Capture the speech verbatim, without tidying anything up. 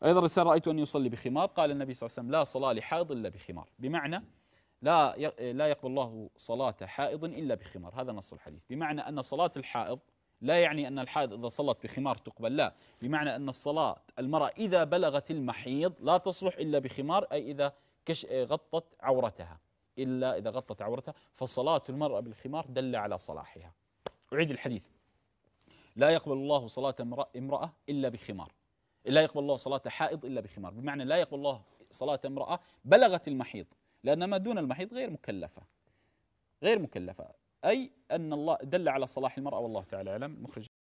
أيضا رسالة رأيت أن يصلي بخمار، قال النبي صلى الله عليه وسلم لا صلاة لحائض إلا بخمار، بمعنى لا لا يقبل الله صلاة حائض إلا بخمار، هذا نص الحديث. بمعنى أن صلاة الحائض لا يعني أن الحائض إذا صلت بخمار تقبل، لا، بمعنى أن الصلاة المرأة إذا بلغت المحيض لا تصلح إلا بخمار، أي إذا كش غطت عورتها، إلا إذا غطت عورتها، فصلاة المرأة بالخمار دل على صلاحها. أعيد الحديث: لا يقبل الله صلاة امرأة إلا بخمار، لا يقبل الله صلاة حائض إلا بخمار، بمعنى لا يقبل الله صلاة امرأة بلغت المحيض، لأن ما دون المحيض غير مكلفة، غير مكلفة، أي أن الله دل على صلاح المرأة، والله تعالى أعلم. مخرج